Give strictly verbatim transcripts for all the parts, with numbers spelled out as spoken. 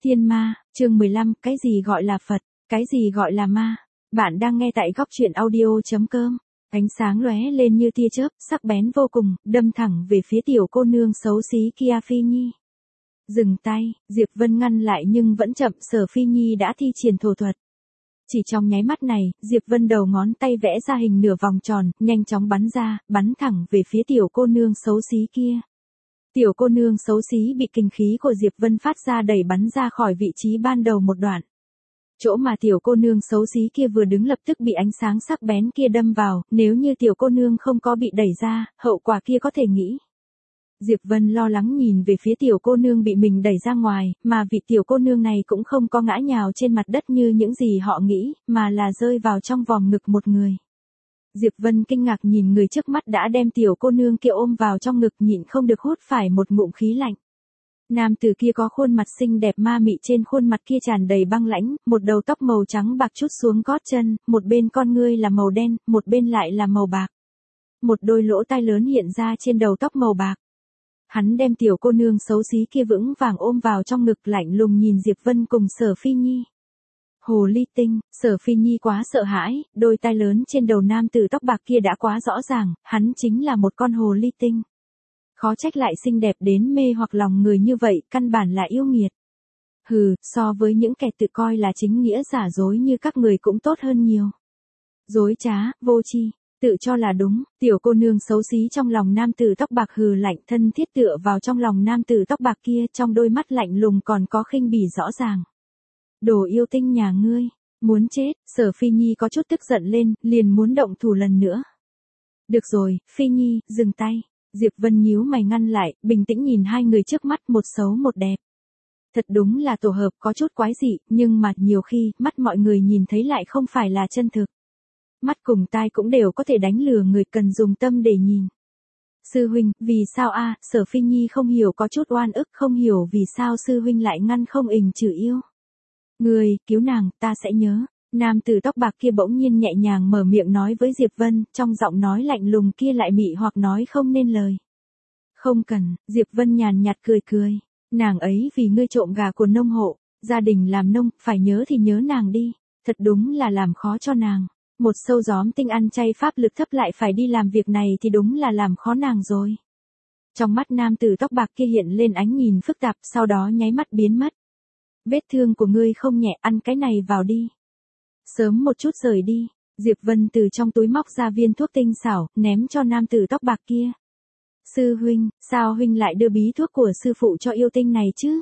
Thiên ma, chương mười lăm, cái gì gọi là Phật, cái gì gọi là ma. Bạn đang nghe tại góc truyện audio.com. Ánh sáng lóe lên như tia chớp, sắc bén vô cùng, đâm thẳng về phía tiểu cô nương xấu xí kia Phi Nhi. Dừng tay, Diệp Vân ngăn lại nhưng vẫn chậm, Sở Phi Nhi đã thi triển thổ thuật. Chỉ trong nháy mắt này, Diệp Vân đầu ngón tay vẽ ra hình nửa vòng tròn, nhanh chóng bắn ra, bắn thẳng về phía tiểu cô nương xấu xí kia. Tiểu cô nương xấu xí bị kinh khí của Diệp Vân phát ra đẩy bắn ra khỏi vị trí ban đầu một đoạn. Chỗ mà tiểu cô nương xấu xí kia vừa đứng lập tức bị ánh sáng sắc bén kia đâm vào, nếu như tiểu cô nương không có bị đẩy ra, hậu quả kia có thể nghĩ. Diệp Vân lo lắng nhìn về phía tiểu cô nương bị mình đẩy ra ngoài, mà vị tiểu cô nương này cũng không có ngã nhào trên mặt đất như những gì họ nghĩ, mà là rơi vào trong vòng ngực một người. Diệp Vân kinh ngạc nhìn người trước mắt đã đem tiểu cô nương kia ôm vào trong ngực, nhịn không được hút phải một ngụm khí lạnh. Nam tử kia có khuôn mặt xinh đẹp ma mị, trên khuôn mặt kia tràn đầy băng lãnh, một đầu tóc màu trắng bạc trút xuống gót chân, một bên con ngươi là màu đen, một bên lại là màu bạc. Một đôi lỗ tai lớn hiện ra trên đầu tóc màu bạc. Hắn đem tiểu cô nương xấu xí kia vững vàng ôm vào trong ngực, lạnh lùng nhìn Diệp Vân cùng Sở Phi Nhi. Hồ ly tinh, Sở Phi Nhi quá sợ hãi, đôi tai lớn trên đầu nam tử tóc bạc kia đã quá rõ ràng, hắn chính là một con hồ ly tinh. Khó trách lại xinh đẹp đến mê hoặc lòng người như vậy, căn bản là yêu nghiệt. Hừ, so với những kẻ tự coi là chính nghĩa giả dối như các người cũng tốt hơn nhiều. Dối trá, vô tri, tự cho là đúng, tiểu cô nương xấu xí trong lòng nam tử tóc bạc hừ lạnh, thân thiết tựa vào trong lòng nam tử tóc bạc kia, trong đôi mắt lạnh lùng còn có khinh bỉ rõ ràng. Đồ yêu tinh nhà ngươi, muốn chết, Sở Phi Nhi có chút tức giận lên, liền muốn động thủ lần nữa. Được rồi, Phi Nhi, dừng tay. Diệp Vân nhíu mày ngăn lại, bình tĩnh nhìn hai người trước mắt, một xấu một đẹp. Thật đúng là tổ hợp có chút quái dị, nhưng mà nhiều khi, mắt mọi người nhìn thấy lại không phải là chân thực. Mắt cùng tai cũng đều có thể đánh lừa người, cần dùng tâm để nhìn. Sư huynh, vì sao a? Sở Phi Nhi không hiểu, có chút oan ức, không hiểu vì sao sư huynh lại ngăn không ình trừ yêu. Người, cứu nàng, ta sẽ nhớ. Nam tử tóc bạc kia bỗng nhiên nhẹ nhàng mở miệng nói với Diệp Vân, trong giọng nói lạnh lùng kia lại mị hoặc nói không nên lời. Không cần, Diệp Vân nhàn nhạt cười cười. Nàng ấy vì ngươi trộm gà của nông hộ, gia đình làm nông, phải nhớ thì nhớ nàng đi. Thật đúng là làm khó cho nàng. Một sâu gióm tinh ăn chay pháp lực thấp lại phải đi làm việc này thì đúng là làm khó nàng rồi. Trong mắt nam tử tóc bạc kia hiện lên ánh nhìn phức tạp, sau đó nháy mắt biến mất. Vết thương của ngươi không nhẹ, ăn cái này vào đi. Sớm một chút rời đi, Diệp Vân từ trong túi móc ra viên thuốc tinh xảo, ném cho nam tử tóc bạc kia. Sư huynh, sao huynh lại đưa bí thuốc của sư phụ cho yêu tinh này chứ?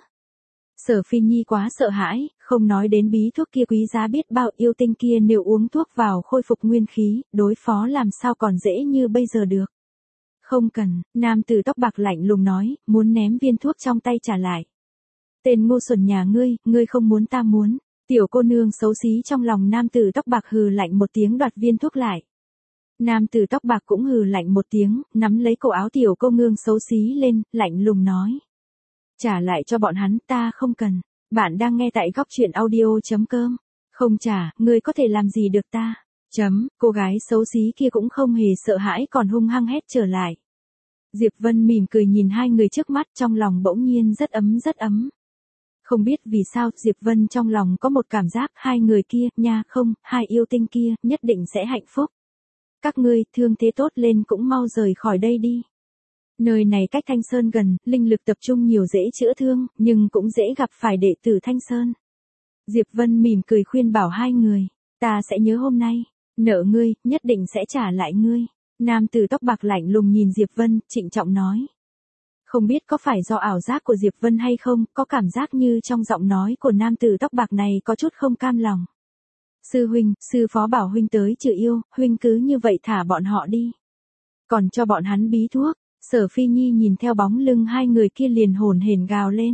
Sở Phi Nhi quá sợ hãi, không nói đến bí thuốc kia quý giá biết bao, yêu tinh kia nếu uống thuốc vào khôi phục nguyên khí, đối phó làm sao còn dễ như bây giờ được. Không cần, nam tử tóc bạc lạnh lùng nói, muốn ném viên thuốc trong tay trả lại. Tên ngu xuẩn nhà ngươi, ngươi không muốn ta muốn. Tiểu cô nương xấu xí trong lòng nam tử tóc bạc hừ lạnh một tiếng đoạt viên thuốc lại. Nam tử tóc bạc cũng hừ lạnh một tiếng, nắm lấy cổ áo tiểu cô nương xấu xí lên, lạnh lùng nói. Trả lại cho bọn hắn, ta không cần. Bạn đang nghe tại góc truyện audio.com. Không trả, ngươi có thể làm gì được ta? Chấm, cô gái xấu xí kia cũng không hề sợ hãi, còn hung hăng hét trở lại. Diệp Vân mỉm cười nhìn hai người trước mắt, trong lòng bỗng nhiên rất ấm rất ấm. Không biết vì sao, Diệp Vân trong lòng có một cảm giác, hai người kia, nha không, hai yêu tinh kia, nhất định sẽ hạnh phúc. Các ngươi, thương thế tốt lên cũng mau rời khỏi đây đi. Nơi này cách Thanh Sơn gần, linh lực tập trung nhiều dễ chữa thương, nhưng cũng dễ gặp phải đệ tử Thanh Sơn. Diệp Vân mỉm cười khuyên bảo hai người, ta sẽ nhớ hôm nay, nợ ngươi, nhất định sẽ trả lại ngươi. Nam tử tóc bạc lạnh lùng nhìn Diệp Vân, trịnh trọng nói. Không biết có phải do ảo giác của Diệp Vân hay không, có cảm giác như trong giọng nói của nam tử tóc bạc này có chút không cam lòng. Sư huynh, sư phó bảo huynh tới trừ yêu, huynh cứ như vậy thả bọn họ đi. Còn cho bọn hắn bí thuốc, Sở Phi Nhi nhìn theo bóng lưng hai người kia liền hồn hển gào lên.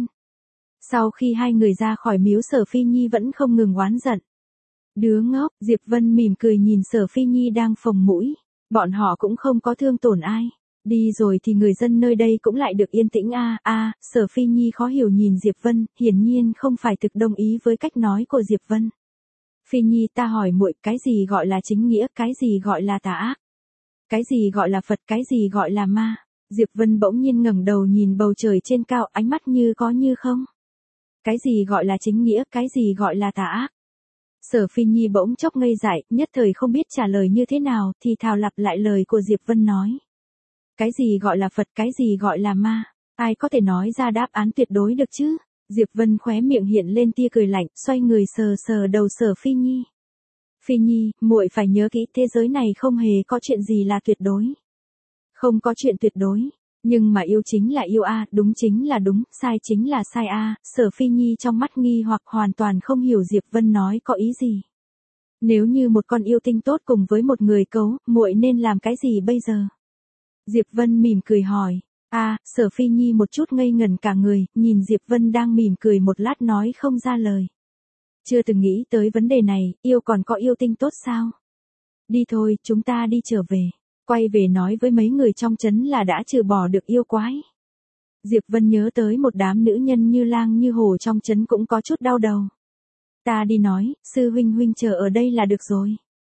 Sau khi hai người ra khỏi miếu, Sở Phi Nhi vẫn không ngừng oán giận. Đứa ngốc, Diệp Vân mỉm cười nhìn Sở Phi Nhi đang phồng mũi, bọn họ cũng không có thương tổn ai. Đi rồi thì người dân nơi đây cũng lại được yên tĩnh a a. À, Sở Phi Nhi khó hiểu nhìn Diệp Vân, hiển nhiên không phải thực đồng ý với cách nói của Diệp Vân. Phi Nhi, ta hỏi muội, cái gì gọi là chính nghĩa, cái gì gọi là tà ác, cái gì gọi là Phật, cái gì gọi là ma? Diệp Vân bỗng nhiên ngẩng đầu nhìn bầu trời trên cao, ánh mắt như có như không. Cái gì gọi là chính nghĩa, cái gì gọi là tà ác? Sở Phi Nhi bỗng chốc ngây dại, nhất thời không biết trả lời như thế nào, thì thào lặp lại lời của Diệp Vân nói. Cái gì gọi là Phật, cái gì gọi là ma? Ai có thể nói ra đáp án tuyệt đối được chứ? Diệp Vân khóe miệng hiện lên tia cười lạnh, xoay người sờ sờ đầu Sở Phi Nhi. Phi Nhi, muội phải nhớ kỹ, thế giới này không hề có chuyện gì là tuyệt đối. Không có chuyện tuyệt đối. Nhưng mà yêu chính là yêu a, đúng chính là đúng, sai chính là sai a. Sở Phi Nhi trong mắt nghi hoặc hoàn toàn không hiểu Diệp Vân nói có ý gì. Nếu như một con yêu tinh tốt cùng với một người cấu, muội nên làm cái gì bây giờ? Diệp Vân mỉm cười hỏi. A, Sở Phi Nhi một chút ngây ngẩn cả người, nhìn Diệp Vân đang mỉm cười một lát nói không ra lời. Chưa từng nghĩ tới vấn đề này, yêu còn có yêu tinh tốt sao? Đi thôi, chúng ta đi trở về. Quay về nói với mấy người trong trấn là đã trừ bỏ được yêu quái. Diệp Vân nhớ tới một đám nữ nhân như lang như hổ trong trấn cũng có chút đau đầu. Ta đi nói, sư huynh huynh chờ ở đây là được rồi.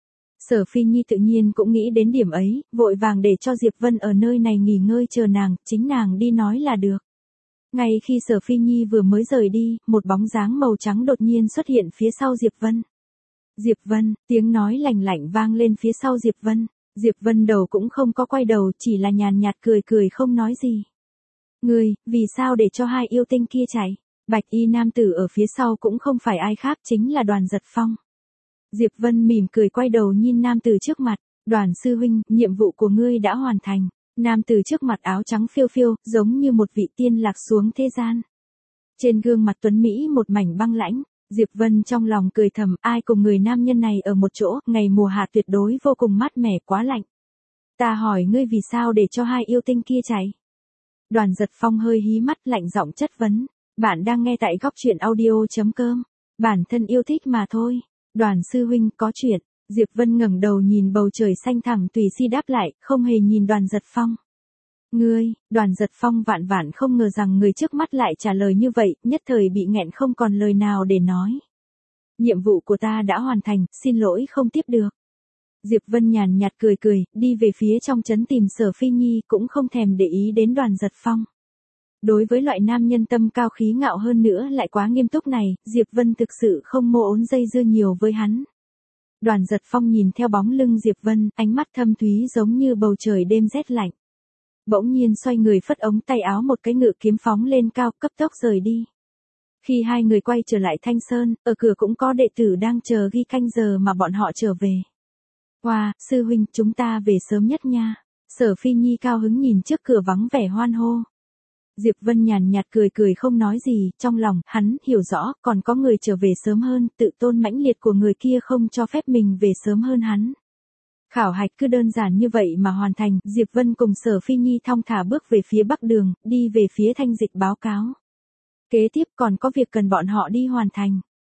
Sở Phi Nhi tự nhiên cũng nghĩ đến điểm ấy, vội vàng để cho Diệp Vân ở nơi này nghỉ ngơi chờ nàng, chính nàng đi nói là được. Ngay khi Sở Phi Nhi vừa mới rời đi, một bóng dáng màu trắng đột nhiên xuất hiện phía sau Diệp Vân. Diệp Vân, tiếng nói lạnh lạnh vang lên phía sau Diệp Vân. Diệp Vân đầu cũng không có quay đầu, chỉ là nhàn nhạt cười cười không nói gì. Ngươi, vì sao để cho hai yêu tinh kia chạy? Bạch y nam tử ở phía sau cũng không phải ai khác, chính là Đoàn Giật Phong. Diệp Vân mỉm cười quay đầu nhìn nam tử trước mặt. Đoàn sư huynh, nhiệm vụ của ngươi đã hoàn thành. Nam tử trước mặt áo trắng phiêu phiêu, giống như một vị tiên lạc xuống thế gian. Trên gương mặt tuấn Mỹ một mảnh băng lãnh. Diệp Vân trong lòng cười thầm, ai cùng người nam nhân này ở một chỗ, ngày mùa hạ tuyệt đối vô cùng mát mẻ quá lạnh. Ta hỏi ngươi vì sao để cho hai yêu tinh kia chạy? Đoàn Giật Phong hơi hí mắt lạnh giọng chất vấn. Bạn đang nghe tại góc truyện audio chấm com. Bản thân yêu thích mà thôi. Đoàn sư huynh có chuyện. Diệp Vân ngẩng đầu nhìn bầu trời xanh thẳm tùy si đáp lại, không hề nhìn Đoàn Giật Phong. Ngươi, Đoàn Giật Phong vạn vạn không ngờ rằng người trước mắt lại trả lời như vậy, nhất thời bị nghẹn không còn lời nào để nói. Nhiệm vụ của ta đã hoàn thành, xin lỗi không tiếp được. Diệp Vân nhàn nhạt cười cười, đi về phía trong trấn tìm Sở Phi Nhi cũng không thèm để ý đến Đoàn Giật Phong. Đối với loại nam nhân tâm cao khí ngạo hơn nữa lại quá nghiêm túc này, Diệp Vân thực sự không mô ốn dây dưa nhiều với hắn. Đoàn Giật Phong nhìn theo bóng lưng Diệp Vân, ánh mắt thâm thúy giống như bầu trời đêm rét lạnh. Bỗng nhiên xoay người phất ống tay áo một cái ngự kiếm phóng lên cao, cấp tốc rời đi. Khi hai người quay trở lại Thanh Sơn, ở cửa cũng có đệ tử đang chờ ghi canh giờ mà bọn họ trở về. Wow, sư huynh, chúng ta về sớm nhất nha. Sở Phi Nhi cao hứng nhìn trước cửa vắng vẻ hoan hô. Diệp Vân nhàn nhạt cười cười không nói gì, trong lòng, hắn hiểu rõ, còn có người trở về sớm hơn, tự tôn mãnh liệt của người kia không cho phép mình về sớm hơn hắn. Khảo hạch cứ đơn giản như vậy mà hoàn thành, Diệp Vân cùng Sở Phi Nhi thong thả bước về phía bắc đường, đi về phía Thanh Dịch báo cáo. Kế tiếp còn có việc cần bọn họ đi hoàn thành.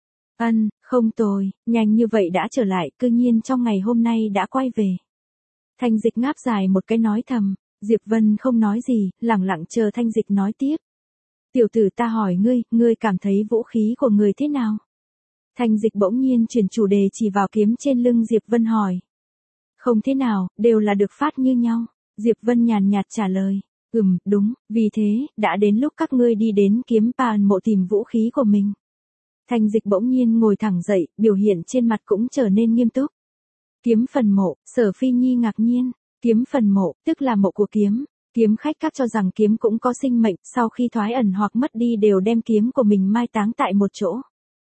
Ân, không tồi, nhanh như vậy đã trở lại, cư nhiên trong ngày hôm nay đã quay về. Thanh Dịch ngáp dài một cái nói thầm, Diệp Vân không nói gì, lặng lặng chờ Thanh Dịch nói tiếp. Tiểu tử ta hỏi ngươi, ngươi cảm thấy vũ khí của người thế nào? Thanh Dịch bỗng nhiên chuyển chủ đề chỉ vào kiếm trên lưng Diệp Vân hỏi. Không thế nào, đều là được phát như nhau. Diệp Vân nhàn nhạt trả lời. Ừm, đúng, vì thế, đã đến lúc các ngươi đi đến kiếm bàn mộ tìm vũ khí của mình. Thanh Dịch bỗng nhiên ngồi thẳng dậy, biểu hiện trên mặt cũng trở nên nghiêm túc. Kiếm phần mộ, Sở Phi Nhi ngạc nhiên. Kiếm phần mộ, tức là mộ của kiếm. Kiếm khách các cho rằng kiếm cũng có sinh mệnh, sau khi thoái ẩn hoặc mất đi đều đem kiếm của mình mai táng tại một chỗ.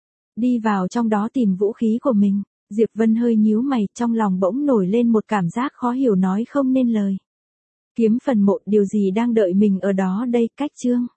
Đi vào trong đó tìm vũ khí của mình. Diệp Vân hơi nhíu mày, trong lòng bỗng nổi lên một cảm giác khó hiểu nói không nên lời. Kiếm phần mộ, điều gì đang đợi mình ở đó đây, cách chương.